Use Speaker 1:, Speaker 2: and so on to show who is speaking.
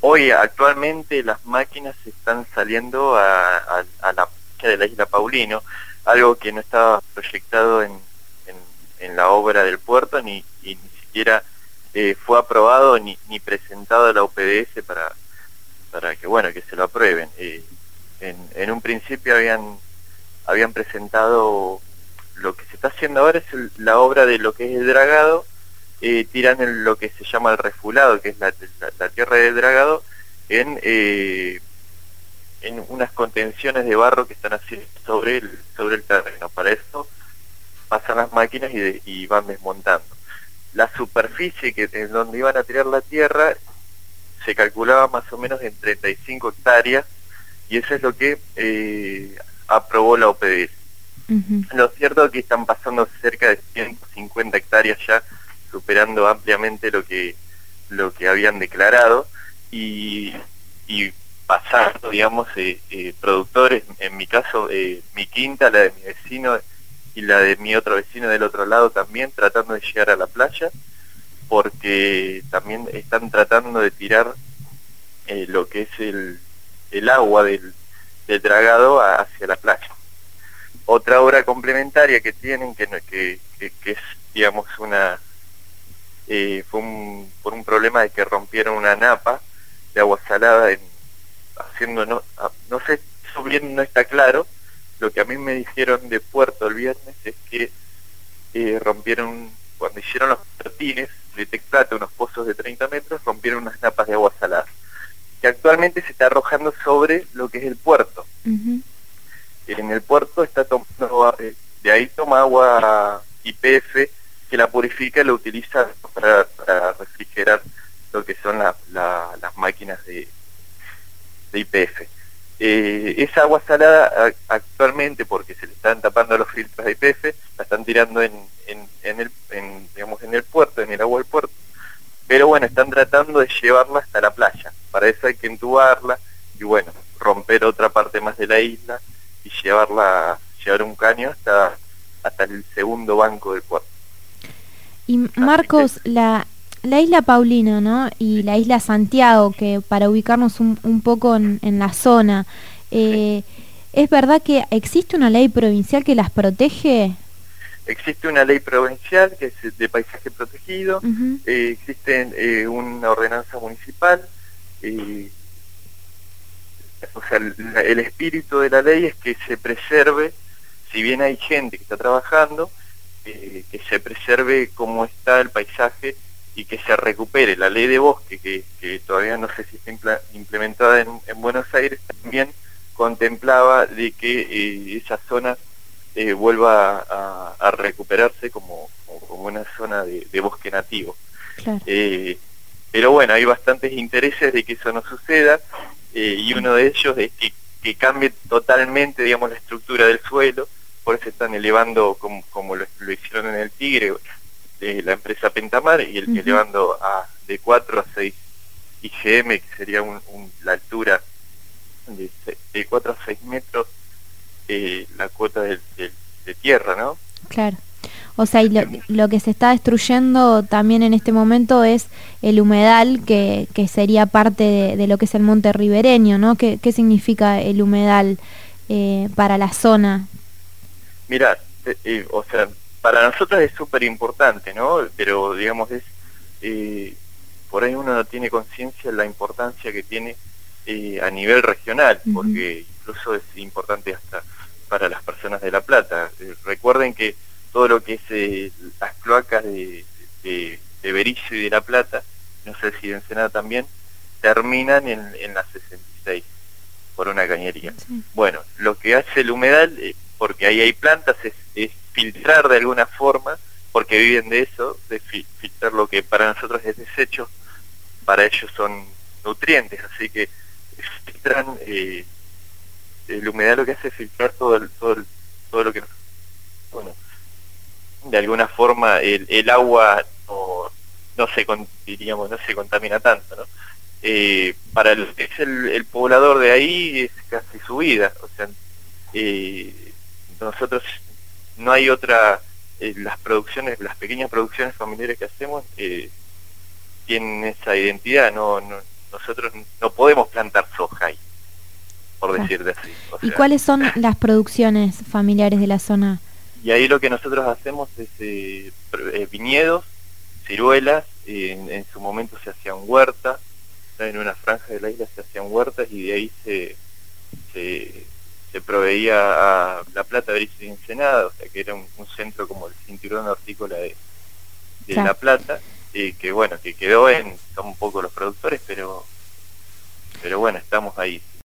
Speaker 1: Hoy actualmente las máquinas están saliendo a la playa de la isla Paulino, algo que no estaba proyectado en la obra del puerto, y ni siquiera fue aprobado ni presentado a la UPDS para que, bueno, que se lo aprueben. En un principio habían presentado, lo que se está haciendo ahora es la obra de lo que es el dragado. Tiran lo que se llama el refulado, que es la tierra del dragado, en unas contenciones de barro que están haciendo sobre el terreno. Para eso pasan las máquinas y van desmontando. La superficie en donde iban a tirar la tierra se calculaba más o menos en 35 hectáreas, y eso es lo que aprobó la OPDS. Lo cierto es que están pasando cerca de 150 hectáreas ya, superando ampliamente lo que habían declarado, y pasando, digamos, productores, en mi caso, mi quinta, la de mi vecino y la de mi otro vecino del otro lado también, tratando de llegar a la playa, porque también están tratando de tirar lo que es el agua del dragado hacia la playa. Otra obra complementaria que tienen, que es, digamos, fue por un problema de que rompieron una napa de agua salada, no sé, eso bien no está claro. Lo que a mí me dijeron de puerto el viernes es que rompieron, cuando hicieron los pertines de Tecplata, unos pozos de 30 metros, rompieron unas napas de agua salada, que actualmente se está arrojando sobre lo que es el puerto. En el puerto está tomando, de ahí toma agua YPF, que la purifica y la utiliza para refrigerar lo que son las máquinas de YPF. Esa agua salada actualmente, porque se le están tapando los filtros de YPF, la están tirando digamos, en el puerto, en el agua del puerto. Pero bueno, están tratando de llevarla hasta la playa. Para eso hay que entubarla y, bueno, romper otra parte más de la isla y llevar un caño hasta el segundo banco del puerto.
Speaker 2: Y Marcos, la isla Paulino, ¿no? Y la isla Santiago, que para ubicarnos un poco en la zona, ¿es verdad que existe una ley provincial que las protege?
Speaker 1: Existe una ley provincial que es de paisaje protegido, existe una ordenanza municipal, o sea, el espíritu de la ley es que se preserve, si bien hay gente que está trabajando, que se preserve cómo está el paisaje y que se recupere. La ley de bosque, que todavía no sé si está implementada en Buenos Aires, también contemplaba de que esa zona vuelva a recuperarse como una zona de bosque nativo.
Speaker 2: Claro.
Speaker 1: Pero bueno, hay bastantes intereses de que eso no suceda, y uno de ellos es que cambie totalmente, digamos, la estructura del suelo. Por eso están elevando, como lo hicieron en el Tigre, de la empresa Pentamar, y elevando de 4 a 6 IGM, que sería la altura de 4 a 6 metros, la cuota de tierra, ¿no?
Speaker 2: Claro. O sea, y lo que se está destruyendo también en este momento es el humedal, que sería parte de lo que es el monte ribereño, ¿no? ¿Qué significa el humedal para la zona?
Speaker 1: Mira, o sea, para nosotros es súper importante, ¿no? Pero, digamos, por ahí uno no tiene conciencia de la importancia que tiene a nivel regional, porque incluso es importante hasta para las personas de La Plata. Recuerden que todo lo que es las cloacas de Berisso y de La Plata, no sé si de Ensenada también, terminan en la 66 por una cañería. Sí. Bueno, lo que hace el humedal, porque ahí hay plantas, es filtrar de alguna forma, porque viven de eso, de filtrar lo que para nosotros es desecho, para ellos son nutrientes, así que filtran, el humedal lo que hace es filtrar todo lo que, bueno, de alguna forma el agua no se contamina tanto, ¿no? Para lo que es el poblador de ahí es casi su vida, o sea, nosotros no hay otra, las pequeñas producciones familiares que hacemos tienen esa identidad, no nosotros no podemos plantar soja ahí, por
Speaker 2: Claro.
Speaker 1: decirte así. O
Speaker 2: ¿Y
Speaker 1: sea,
Speaker 2: cuáles son las producciones familiares de la zona?
Speaker 1: y ahí lo que nosotros hacemos es viñedos, ciruelas, en su momento se hacían huertas, en una franja de la isla se hacían huertas y de ahí se proveía a La Plata, Berizo y Ensenada, o sea que era un centro como el cinturón hortícola de
Speaker 2: Claro.
Speaker 1: La Plata, que bueno, que quedó en, son un poco los productores, pero bueno, estamos ahí.